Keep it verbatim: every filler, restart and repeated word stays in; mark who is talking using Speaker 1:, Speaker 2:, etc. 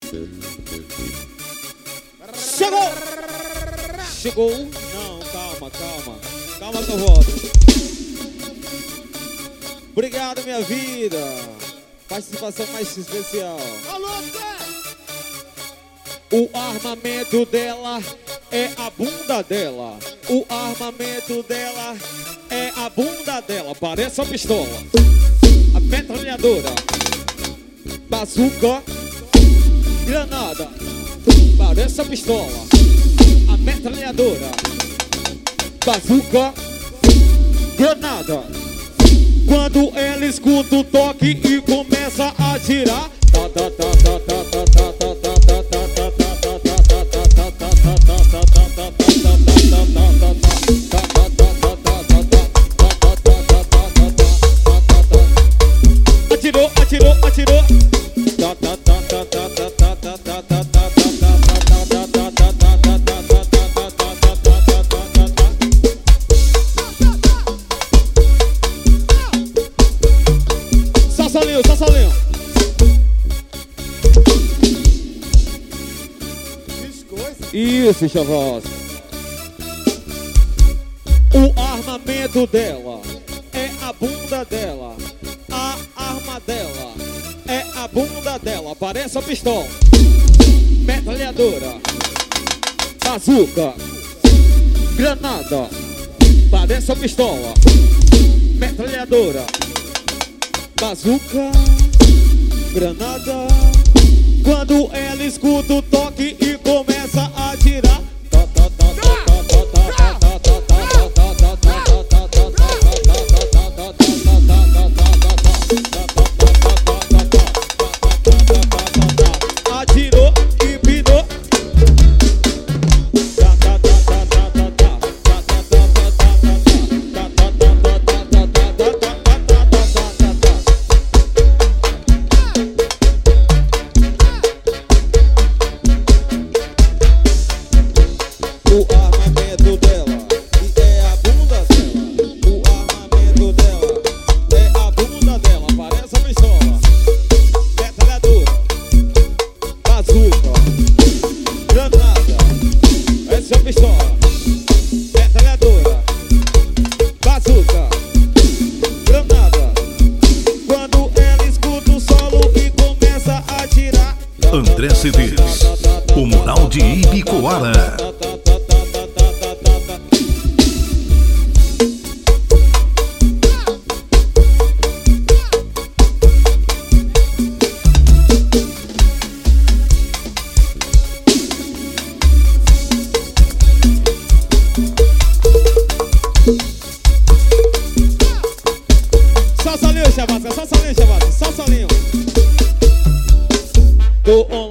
Speaker 1: Chegou! Chegou? Não, calma, calma. Calma que eu volto. Obrigado, minha vida. Participação mais especial.
Speaker 2: Alô, Zé!
Speaker 1: O armamento dela é a bunda dela. O armamento dela é a bunda dela. Parece uma pistola. A metralhadora. Bazuca. Granada. Parece uma pistola. A metralhadora. Bazuca. Granada. Quando ela escuta o toque e começa a atirar. Tá, tá, tá, tá, tá, tá, tá, tá, tá, tá, tá, tá, tá. Atirou, atirou, atirou. Só solinho, só solinho. Isso, chavos. O armamento dela é a bunda dela. A arma dela é a bunda dela. Parece a pistola. Metralhadora. Bazuca. Granada. Parece a pistola. Metralhadora. Bazuca. Granada. Quando ela escuta o toque e começa a atirar. Atirou e pinou. O armamento dela e é a bunda dela. O armamento dela é a bunda dela. Parece a pistola. Metralhadora. Bazuca. Granada. Essa é a pistola. Metralhadora. Bazuca. Granada. Quando ela escuta o solo e começa a atirar.
Speaker 3: André C Ds, o Mural de Ibicoara.
Speaker 1: Só solinho, chavasca, só solinho, chavasca, só solinho. Do